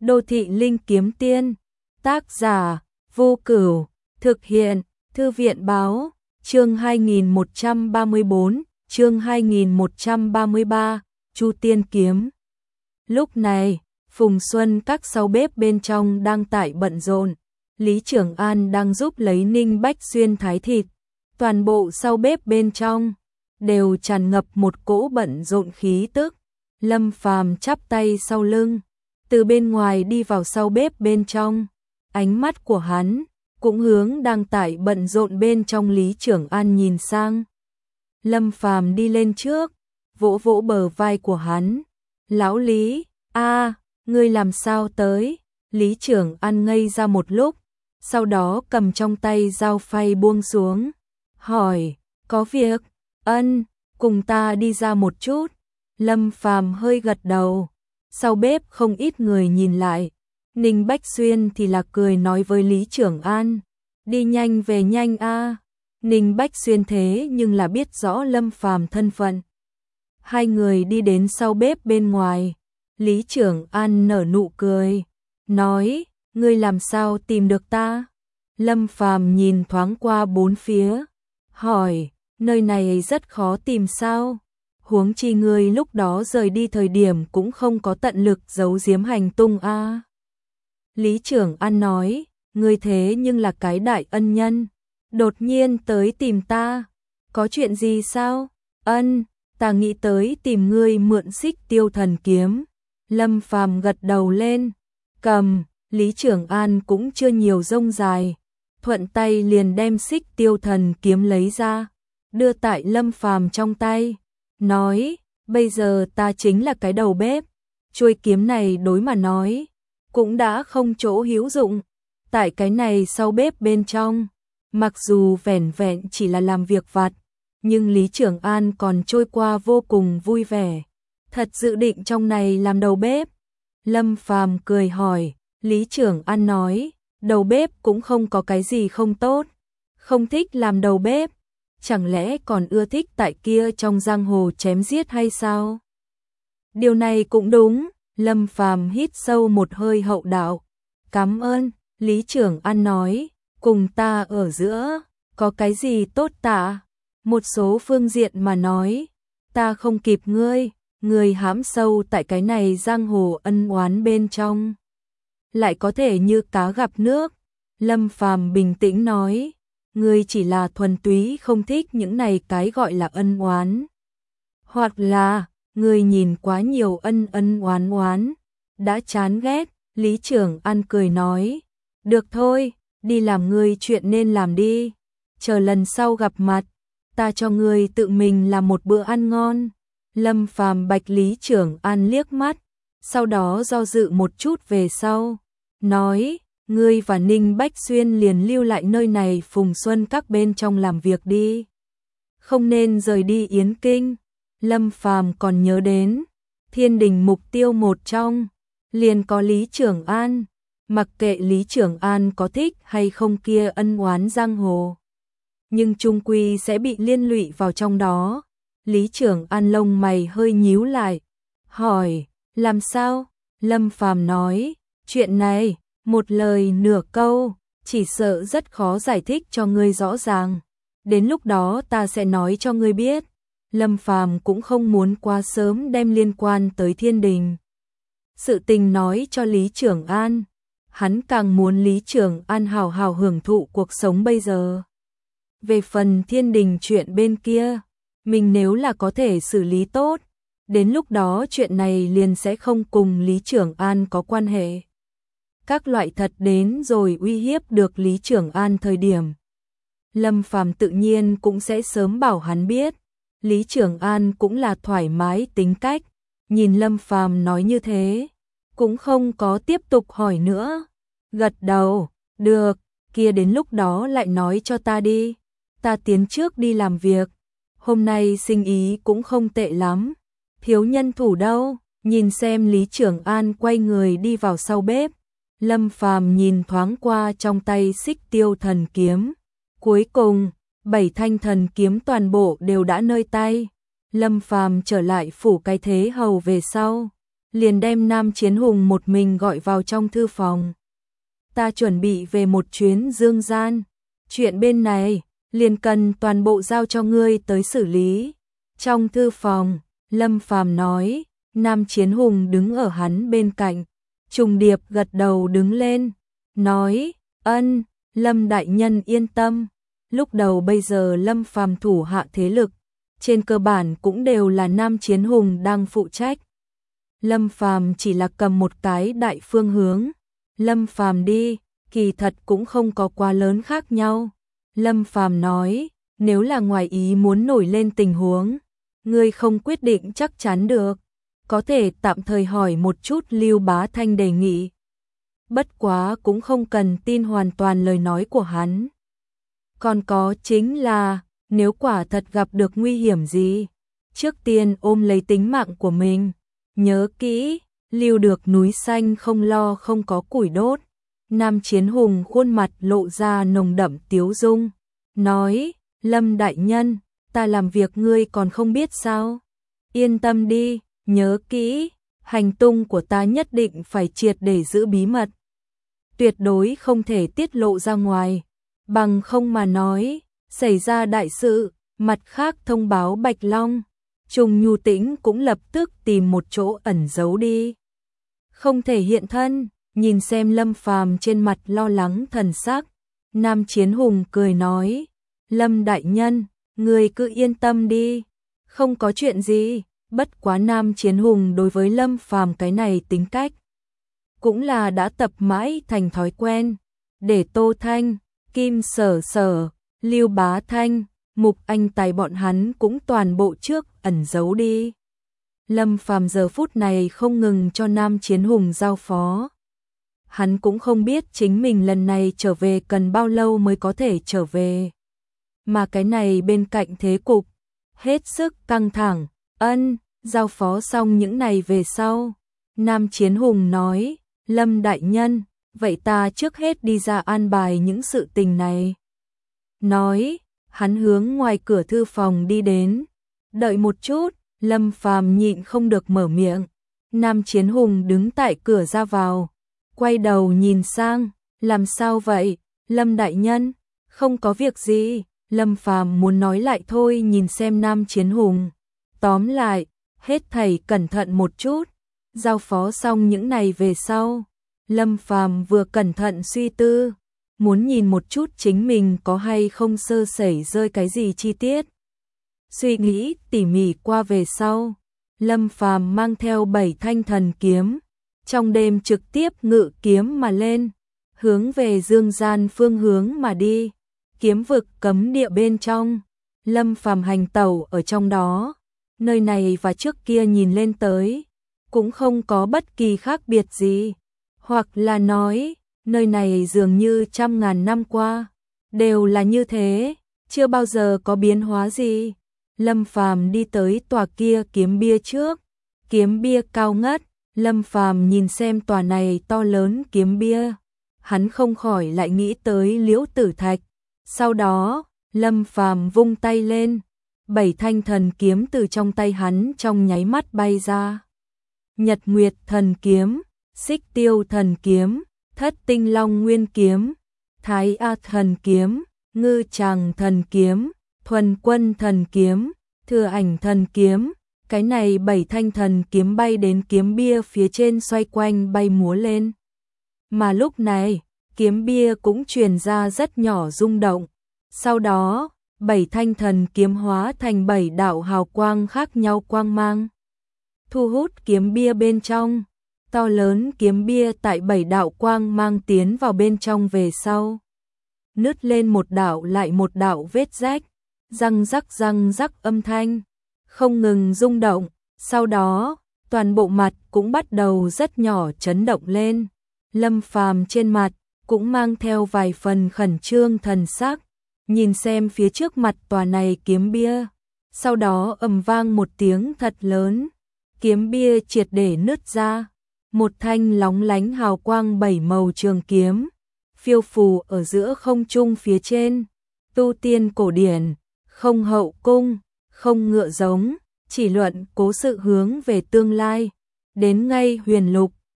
Đô thị linh kiếm tiên, tác giả Vô Cửu, thực hiện Thư viện báo, chương 2134, chương 2133, Chu Tiên kiếm. Lúc này, Phùng Xuân các sau bếp bên trong đang tại bận rộn, Lý Trưởng An đang giúp lấy Ninh Bách Xuyên thái thịt, toàn bộ sau bếp bên trong đều tràn ngập một cỗ bận rộn khí tức. Lâm Phàm chắp tay sau lưng, từ bên ngoài đi vào sau bếp bên trong, ánh mắt của hắn cũng hướng đang tại bận rộn bên trong Lý Trưởng An nhìn sang. Lâm Phàm đi lên trước, vỗ vỗ bờ vai của hắn. Lão Lý, ngươi làm sao tới? Lý Trưởng An ngây ra một lúc, sau đó cầm trong tay dao phay buông xuống, hỏi, có việc? Cùng ta đi ra một chút. Lâm Phàm hơi gật đầu, sau bếp không ít người nhìn lại. Ninh Bách Xuyên thì là cười nói với Lý Trưởng An, đi nhanh về nhanh a. Ninh Bách Xuyên thế nhưng là biết rõ Lâm Phàm thân phận. Hai người đi đến sau bếp bên ngoài, Lý Trưởng An nở nụ cười, nói, ngươi làm sao tìm được ta? Lâm Phàm nhìn thoáng qua bốn phía, hỏi, nơi này rất khó tìm sao? Huống chi ngươi lúc đó rời đi thời điểm cũng không có tận lực giấu giếm hành tung a. Lý Trưởng An nói, ngươi thế nhưng là cái đại ân nhân, đột nhiên tới tìm ta, có chuyện gì sao? Ta nghĩ tới tìm ngươi mượn Xích Tiêu Thần kiếm. Lâm Phàm gật đầu lên, cầm. Lý Trưởng An cũng chưa nhiều rông dài, thuận tay liền đem Xích Tiêu Thần kiếm lấy ra, đưa tại Lâm Phàm trong tay, nói, bây giờ ta chính là cái đầu bếp, chuôi kiếm này đối mà nói, cũng đã không chỗ hữu dụng, tại cái này sau bếp bên trong, mặc dù vẻn vẹn chỉ là làm việc vặt, nhưng Lý Trưởng An còn trôi qua vô cùng vui vẻ, thật dự định trong này làm đầu bếp. Lâm Phàm cười hỏi, Lý Trưởng An nói, đầu bếp cũng không có cái gì không tốt, không thích làm đầu bếp, chẳng lẽ còn ưa thích tại kia trong giang hồ chém giết hay sao? Điều này cũng đúng. Lâm Phàm hít sâu một hơi hậu đạo, cảm ơn. Lý Trưởng An nói, cùng ta ở giữa, có cái gì tốt tạ? Một số phương diện mà nói, ta không kịp ngươi hãm sâu tại cái này giang hồ ân oán bên trong, lại có thể như cá gặp nước. Lâm Phàm bình tĩnh nói, ngươi chỉ là thuần túy không thích những này cái gọi là ân oán, hoặc là ngươi nhìn quá nhiều ân oán, đã chán ghét. Lý Trưởng An cười nói, được thôi, đi làm ngươi chuyện nên làm đi, chờ lần sau gặp mặt, ta cho ngươi tự mình làm một bữa ăn ngon. Lâm Phàm bạch Lý Trưởng An liếc mắt, sau đó do dự một chút về sau, nói, ngươi và Ninh Bách Xuyên liền lưu lại nơi này Phùng Xuân các bên trong làm việc đi, không nên rời đi Yến Kinh. Lâm Phàm còn nhớ đến, Thiên Đình mục tiêu một trong, liền có Lý Trưởng An, mặc kệ Lý Trưởng An có thích hay không kia ân oán giang hồ, nhưng chung quy sẽ bị liên lụy vào trong đó. Lý Trưởng An lông mày hơi nhíu lại, hỏi, làm sao? Lâm Phàm nói, chuyện này, một lời nửa câu, chỉ sợ rất khó giải thích cho ngươi rõ ràng, đến lúc đó ta sẽ nói cho ngươi biết. Lâm Phàm cũng không muốn quá sớm đem liên quan tới Thiên Đình sự tình nói cho Lý Trưởng An, hắn càng muốn Lý Trưởng An hào hào hưởng thụ cuộc sống bây giờ. Về phần Thiên Đình chuyện bên kia, mình nếu là có thể xử lý tốt, đến lúc đó chuyện này liền sẽ không cùng Lý Trưởng An có quan hệ. Các loại thật đến rồi uy hiếp được Lý Trưởng An thời điểm, Lâm Phàm tự nhiên cũng sẽ sớm bảo hắn biết. Lý Trưởng An cũng là thoải mái tính cách, nhìn Lâm Phàm nói như thế, cũng không có tiếp tục hỏi nữa, gật đầu, được, kia đến lúc đó lại nói cho ta đi, ta tiến trước đi làm việc, hôm nay sinh ý cũng không tệ lắm, thiếu nhân thủ đâu. Nhìn xem Lý Trưởng An quay người đi vào sau bếp, Lâm Phàm nhìn thoáng qua trong tay Xích Tiêu Thần kiếm, cuối cùng 7 thanh thần kiếm toàn bộ đều đã nơi tay. Lâm Phàm trở lại phủ cái thế hầu về sau, liền đem Nam Chiến Hùng một mình gọi vào trong thư phòng. Ta chuẩn bị về một chuyến dương gian, chuyện bên này liền cần toàn bộ giao cho ngươi tới xử lý. Trong thư phòng, Lâm Phàm nói, Nam Chiến Hùng đứng ở hắn bên cạnh, trùng điệp gật đầu đứng lên, nói, ân, Lâm đại nhân yên tâm. Lúc đầu bây giờ Lâm Phàm thủ hạ thế lực, trên cơ bản cũng đều là Nam Chiến Hùng đang phụ trách. Lâm Phàm chỉ là cầm một cái đại phương hướng. Lâm Phàm đi, kỳ thật cũng không có quá lớn khác nhau. Lâm Phàm nói, nếu là ngoài ý muốn nổi lên tình huống, ngươi không quyết định chắc chắn được, có thể tạm thời hỏi một chút Lưu Bá Thanh đề nghị. Bất quá cũng không cần tin hoàn toàn lời nói của hắn. Còn có chính là, nếu quả thật gặp được nguy hiểm gì, trước tiên ôm lấy tính mạng của mình. Nhớ kỹ, lưu được núi xanh không lo không có củi đốt. Nam Chiến Hùng khuôn mặt lộ ra nồng đậm tiếu dung, nói, Lâm đại nhân, ta làm việc ngươi còn không biết sao? Yên tâm đi, nhớ kỹ, hành tung của ta nhất định phải triệt để giữ bí mật. Tuyệt đối không thể tiết lộ ra ngoài, bằng không mà nói, xảy ra đại sự, mặt khác thông báo Bạch Long. Trùng Nhu Tĩnh cũng lập tức tìm một chỗ ẩn giấu đi. Không thể hiện thân, nhìn xem Lâm Phàm trên mặt lo lắng thần sắc. Nam Chiến Hùng cười nói, Lâm đại nhân, người cứ yên tâm đi, không có chuyện gì. Bất quá Nam Chiến Hùng đối với Lâm Phàm cái này tính cách, cũng là đã tập mãi thành thói quen. Để Tô Thanh, Kim Sở Sở, Lưu Bá Thanh, Mục Anh Tài bọn hắn cũng toàn bộ trước ẩn giấu đi. Lâm Phàm giờ phút này không ngừng cho Nam Chiến Hùng giao phó. Hắn cũng không biết chính mình lần này trở về cần bao lâu mới có thể trở về. Mà cái này bên cạnh thế cục, hết sức căng thẳng. Giao phó xong những này về sau. Nam Chiến Hùng nói, Lâm đại nhân, vậy ta trước hết đi ra an bài những sự tình này. Nói, hắn hướng ngoài cửa thư phòng đi đến. Đợi một chút, Lâm Phàm nhịn không được mở miệng. Nam Chiến Hùng đứng tại cửa ra vào, quay đầu nhìn sang, làm sao vậy, Lâm đại nhân? Không có việc gì. Lâm Phàm muốn nói lại thôi, nhìn xem Nam Chiến Hùng. Tóm lại, hết thảy cẩn thận một chút. Giao phó xong những này về sau, Lâm Phàm vừa cẩn thận suy tư, muốn nhìn một chút chính mình có hay không sơ sẩy rơi cái gì chi tiết. Suy nghĩ tỉ mỉ qua về sau, Lâm Phàm mang theo 7 thanh thần kiếm, trong đêm trực tiếp ngự kiếm mà lên, hướng về dương gian phương hướng mà đi. Kiếm vực cấm địa bên trong, Lâm Phàm hành tẩu ở trong đó. Nơi này và trước kia nhìn lên tới, cũng không có bất kỳ khác biệt gì. Hoặc là nói, nơi này dường như trăm ngàn năm qua, đều là như thế, chưa bao giờ có biến hóa gì. Lâm Phàm đi tới tòa kia kiếm bia trước, kiếm bia cao ngất, Lâm Phàm nhìn xem tòa này to lớn kiếm bia, hắn không khỏi lại nghĩ tới Liễu Tử Thạch. Sau đó, Lâm Phàm vung tay lên, 7 thanh thần kiếm từ trong tay hắn trong nháy mắt bay ra. Nhật Nguyệt thần kiếm, Xích Tiêu thần kiếm, Thất Tinh Long nguyên kiếm, Thái A thần kiếm, Ngư Tràng thần kiếm, Thuần Quân thần kiếm, Thừa Ảnh thần kiếm. Cái này 7 thanh thần kiếm bay đến kiếm bia phía trên xoay quanh bay múa lên. Mà lúc này, kiếm bia cũng truyền ra rất nhỏ rung động. Sau đó, 7 thanh thần kiếm hóa thành 7 đạo hào quang khác nhau quang mang, thu hút kiếm bia bên trong. To lớn kiếm bia tại 7 đạo quang mang tiến vào bên trong về sau, nứt lên một đạo lại một đạo vết rách, răng rắc âm thanh không ngừng rung động. Sau đó, toàn bộ mặt cũng bắt đầu rất nhỏ chấn động lên. Lâm Phàm trên mặt cũng mang theo vài phần khẩn trương thần sắc, nhìn xem phía trước mặt tòa này kiếm bia. Sau đó ầm vang một tiếng thật lớn, kiếm bia triệt để nứt ra, một thanh lóng lánh hào quang 7 màu trường kiếm phiêu phù ở giữa không trung phía trên. Tu tiên cổ điển, không hậu cung, không ngựa giống, chỉ luận cố sự hướng về tương lai. đến ngay huyền lục,